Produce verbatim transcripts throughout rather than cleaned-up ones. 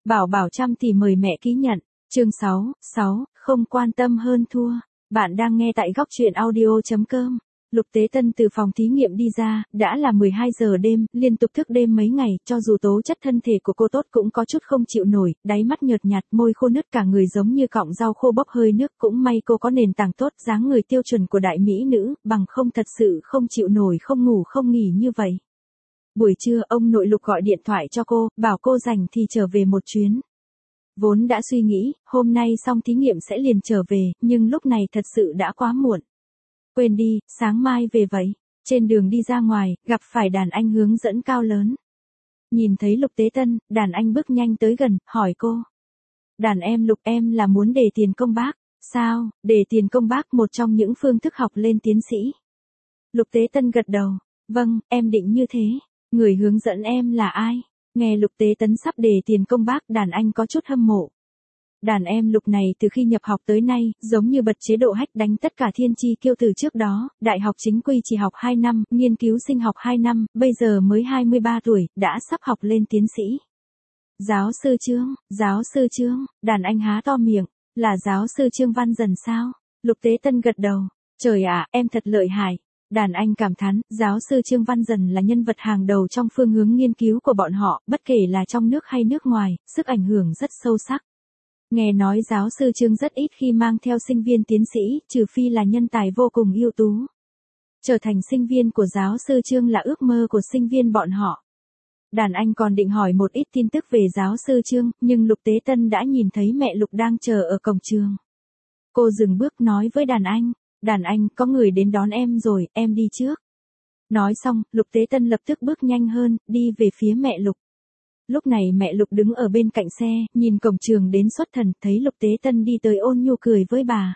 Bảo bảo trăm tỷ mời mẹ ký nhận. Chương sáu, sáu, không quan tâm hơn thua. Bạn đang nghe tại góc truyện audio chấm com. Lục Tế Tân từ phòng thí nghiệm đi ra, đã là mười hai giờ đêm, liên tục thức đêm mấy ngày, cho dù tố chất thân thể của cô tốt cũng có chút không chịu nổi, đáy mắt nhợt nhạt, môi khô nứt, cả người giống như cọng rau khô bốc hơi nước, cũng may cô có nền tảng tốt, dáng người tiêu chuẩn của đại mỹ nữ, bằng không thật sự không chịu nổi không ngủ không nghỉ như vậy. Buổi trưa, ông nội Lục gọi điện thoại cho cô, bảo cô rảnh thì trở về một chuyến. Vốn đã suy nghĩ, hôm nay xong thí nghiệm sẽ liền trở về, nhưng lúc này thật sự đã quá muộn. Quên đi, sáng mai về vậy. Trên đường đi ra ngoài, gặp phải đàn anh hướng dẫn cao lớn. Nhìn thấy Lục Tế Tân, đàn anh bước nhanh tới gần, hỏi cô. Đàn em Lục, em là muốn đề tiền công bác. Sao, đề tiền công bác một trong những phương thức học lên tiến sĩ. Lục Tế Tân gật đầu. Vâng, em định như thế. Người hướng dẫn em là ai? Nghe Lục Tế Tấn sắp đề tiền công bác, đàn anh có chút hâm mộ. Đàn em Lục này từ khi nhập học tới nay, giống như bật chế độ hách đánh tất cả thiên chi kiêu từ trước đó, đại học chính quy chỉ học hai năm, nghiên cứu sinh học hai năm, bây giờ mới hai mươi ba tuổi, đã sắp học lên tiến sĩ. Giáo sư Trương, giáo sư Trương, đàn anh há to miệng, là giáo sư Trương Văn Dần sao? Lục Tế Tân gật đầu, trời ạ, em thật lợi hại. Đàn anh cảm thán, giáo sư Trương Văn Dần là nhân vật hàng đầu trong phương hướng nghiên cứu của bọn họ, bất kể là trong nước hay nước ngoài, sức ảnh hưởng rất sâu sắc. Nghe nói giáo sư Trương rất ít khi mang theo sinh viên tiến sĩ, trừ phi là nhân tài vô cùng ưu tú. Trở thành sinh viên của giáo sư Trương là ước mơ của sinh viên bọn họ. Đàn anh còn định hỏi một ít tin tức về giáo sư Trương, nhưng Lục Tế Tân đã nhìn thấy mẹ Lục đang chờ ở cổng trường. Cô dừng bước nói với đàn anh. Đàn anh, có người đến đón em rồi, em đi trước. Nói xong, Lục Tế Tân lập tức bước nhanh hơn, đi về phía mẹ Lục. Lúc này mẹ Lục đứng ở bên cạnh xe, nhìn cổng trường đến xuất thần, thấy Lục Tế Tân đi tới ôn nhu cười với bà.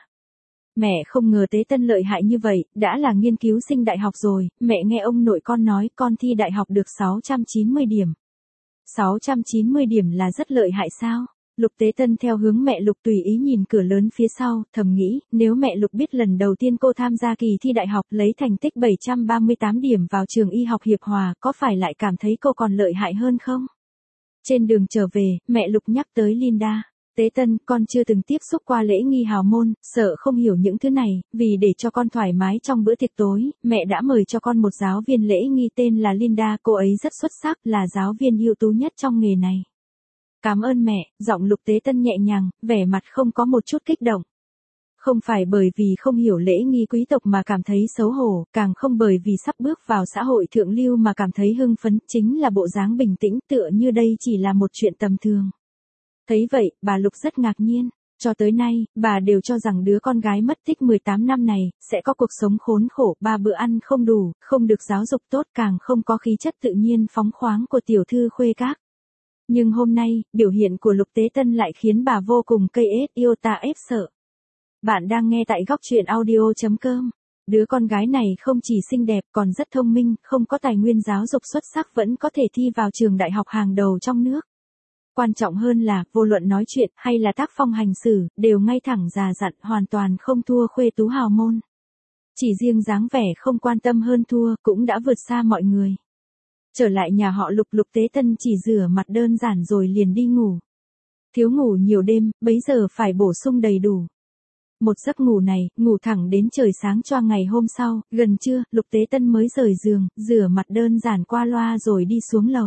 Mẹ không ngờ Tế Tân lợi hại như vậy, đã là nghiên cứu sinh đại học rồi, mẹ nghe ông nội con nói con thi đại học được sáu trăm chín mươi điểm. sáu trăm chín mươi điểm là rất lợi hại sao? Lục Tế Tân theo hướng mẹ Lục tùy ý nhìn cửa lớn phía sau, thầm nghĩ, nếu mẹ Lục biết lần đầu tiên cô tham gia kỳ thi đại học lấy thành tích bảy trăm ba mươi tám điểm vào trường y học Hiệp Hòa, có phải lại cảm thấy cô còn lợi hại hơn không? Trên đường trở về, mẹ Lục nhắc tới Linda. Tế Tân, con chưa từng tiếp xúc qua lễ nghi hào môn, sợ không hiểu những thứ này, vì để cho con thoải mái trong bữa tiệc tối, mẹ đã mời cho con một giáo viên lễ nghi tên là Linda, cô ấy rất xuất sắc, là giáo viên ưu tú nhất trong nghề này. Cảm ơn mẹ, giọng Lục Tế Tân nhẹ nhàng, vẻ mặt không có một chút kích động. Không phải bởi vì không hiểu lễ nghi quý tộc mà cảm thấy xấu hổ, càng không bởi vì sắp bước vào xã hội thượng lưu mà cảm thấy hưng phấn, chính là bộ dáng bình tĩnh tựa như đây chỉ là một chuyện tầm thường. Thấy vậy, bà Lục rất ngạc nhiên. Cho tới nay, bà đều cho rằng đứa con gái mất tích mười tám năm này, sẽ có cuộc sống khốn khổ, ba bữa ăn không đủ, không được giáo dục tốt, càng không có khí chất tự nhiên phóng khoáng của tiểu thư khuê các. Nhưng hôm nay, biểu hiện của Lục Tế Tân lại khiến bà vô cùng cây ết yêu ta ép sợ. Bạn đang nghe tại góc truyện audio chấm com. Đứa con gái này không chỉ xinh đẹp còn rất thông minh, không có tài nguyên giáo dục xuất sắc vẫn có thể thi vào trường đại học hàng đầu trong nước. Quan trọng hơn là, vô luận nói chuyện hay là tác phong hành xử, đều ngay thẳng già dặn, hoàn toàn không thua khuê tú hào môn. Chỉ riêng dáng vẻ không quan tâm hơn thua, cũng đã vượt xa mọi người. Trở lại nhà họ Lục, Lục Tế Tân chỉ rửa mặt đơn giản rồi liền đi ngủ. Thiếu ngủ nhiều đêm, bấy giờ phải bổ sung đầy đủ. Một giấc ngủ này, ngủ thẳng đến trời sáng cho ngày hôm sau, gần trưa, Lục Tế Tân mới rời giường, rửa mặt đơn giản qua loa rồi đi xuống lầu.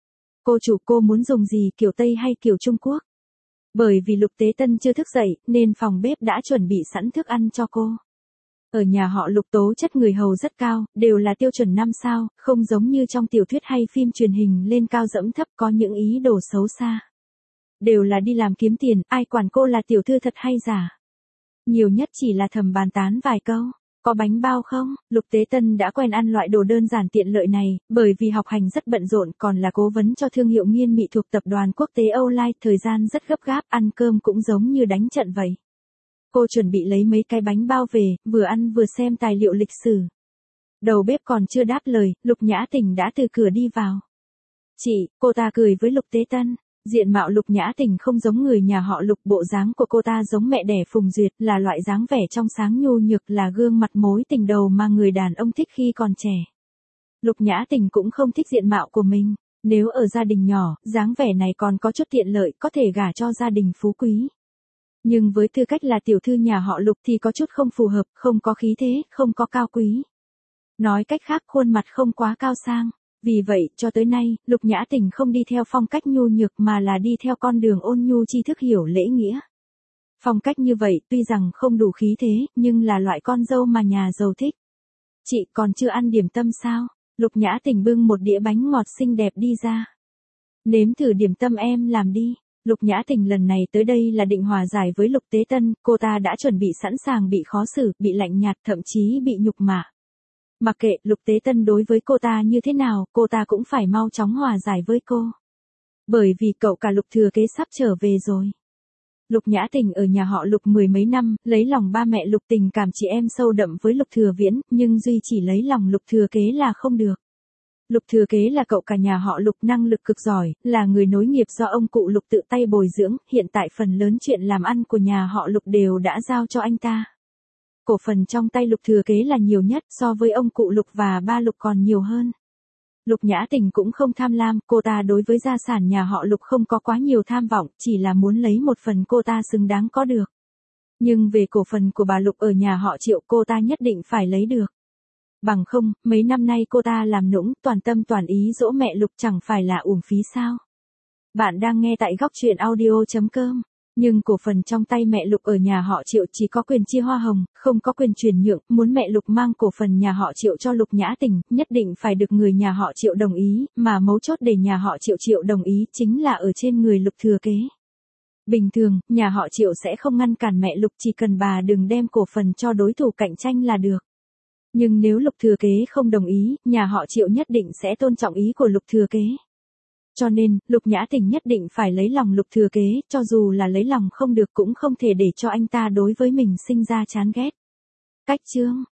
Cô chủ, cô muốn dùng gì, kiểu Tây hay kiểu Trung Quốc? Bởi vì Lục Tế Tân chưa thức dậy, nên phòng bếp đã chuẩn bị sẵn thức ăn cho cô. Ở nhà họ Lục tố chất người hầu rất cao, đều là tiêu chuẩn năm sao, không giống như trong tiểu thuyết hay phim truyền hình lên cao dẫm thấp có những ý đồ xấu xa. Đều là đi làm kiếm tiền, ai quản cô là tiểu thư thật hay giả. Nhiều nhất chỉ là thầm bàn tán vài câu. Có bánh bao không? Lục Tế Tân đã quen ăn loại đồ đơn giản tiện lợi này, bởi vì học hành rất bận rộn, còn là cố vấn cho thương hiệu nghiên mị thuộc tập đoàn quốc tế Âu Lai, thời gian rất gấp gáp, ăn cơm cũng giống như đánh trận vậy. Cô chuẩn bị lấy mấy cái bánh bao về, vừa ăn vừa xem tài liệu lịch sử. Đầu bếp còn chưa đáp lời, Lục Nhã Tình đã từ cửa đi vào. Chị, cô ta cười với Lục Tế Tân. Diện mạo Lục Nhã Tình không giống người nhà họ Lục, bộ dáng của cô ta giống mẹ đẻ Phùng Duyệt, là loại dáng vẻ trong sáng nhu nhược, là gương mặt mối tình đầu mà người đàn ông thích khi còn trẻ. Lục Nhã Tình cũng không thích diện mạo của mình, Nếu ở gia đình nhỏ, dáng vẻ này còn có chút tiện lợi có thể gả cho gia đình phú quý. Nhưng với tư cách là tiểu thư nhà họ Lục thì có chút không phù hợp, không có khí thế, không có cao quý. Nói cách khác khuôn mặt không quá cao sang. Vì vậy, cho tới nay, Lục Nhã Tình không đi theo phong cách nhu nhược mà là đi theo con đường ôn nhu tri thức hiểu lễ nghĩa. Phong cách như vậy tuy rằng không đủ khí thế, nhưng là loại con dâu mà nhà giàu thích. Chị còn chưa ăn điểm tâm sao? Lục Nhã Tình bưng một đĩa bánh ngọt xinh đẹp đi ra. Nếm thử điểm tâm em làm đi. Lục Nhã Tình lần này tới đây là định hòa giải với Lục Tế Tân, cô ta đã chuẩn bị sẵn sàng bị khó xử, bị lạnh nhạt, thậm chí bị nhục mạ. Mặc kệ Lục Tế Tân đối với cô ta như thế nào, cô ta cũng phải mau chóng hòa giải với cô. Bởi vì cậu cả Lục thừa kế sắp trở về rồi. Lục Nhã Tình ở nhà họ Lục mười mấy năm, lấy lòng ba mẹ Lục tình cảm chị em sâu đậm với Lục Thừa Viễn, nhưng duy chỉ lấy lòng Lục thừa kế là không được. Lục thừa kế là cậu cả nhà họ Lục năng lực cực giỏi, là người nối nghiệp do ông cụ Lục tự tay bồi dưỡng, hiện tại phần lớn chuyện làm ăn của nhà họ Lục đều đã giao cho anh ta. Cổ phần trong tay Lục thừa kế là nhiều nhất, so với ông cụ Lục và ba Lục còn nhiều hơn. Lục Nhã Tình cũng không tham lam, cô ta đối với gia sản nhà họ Lục không có quá nhiều tham vọng, chỉ là muốn lấy một phần cô ta xứng đáng có được. Nhưng về cổ phần của bà Lục ở nhà họ Triệu cô ta nhất định phải lấy được. Bằng không, mấy năm nay cô ta làm nũng, toàn tâm toàn ý dỗ mẹ Lục chẳng phải là uổng phí sao. Bạn đang nghe tại góc truyện audio chấm com. Nhưng cổ phần trong tay mẹ Lục ở nhà họ Triệu chỉ có quyền chia hoa hồng, không có quyền chuyển nhượng, muốn mẹ Lục mang cổ phần nhà họ Triệu cho Lục Nhã Tình, nhất định phải được người nhà họ Triệu đồng ý, mà mấu chốt để nhà họ Triệu Triệu đồng ý chính là ở trên người Lục thừa kế. Bình thường, nhà họ Triệu sẽ không ngăn cản mẹ Lục, chỉ cần bà đừng đem cổ phần cho đối thủ cạnh tranh là được. Nhưng nếu Lục thừa kế không đồng ý, nhà họ Triệu nhất định sẽ tôn trọng ý của Lục thừa kế. Cho nên, Lục Nhã Tình nhất định phải lấy lòng Lục thừa kế, cho dù là lấy lòng không được cũng không thể để cho anh ta đối với mình sinh ra chán ghét. Cách chương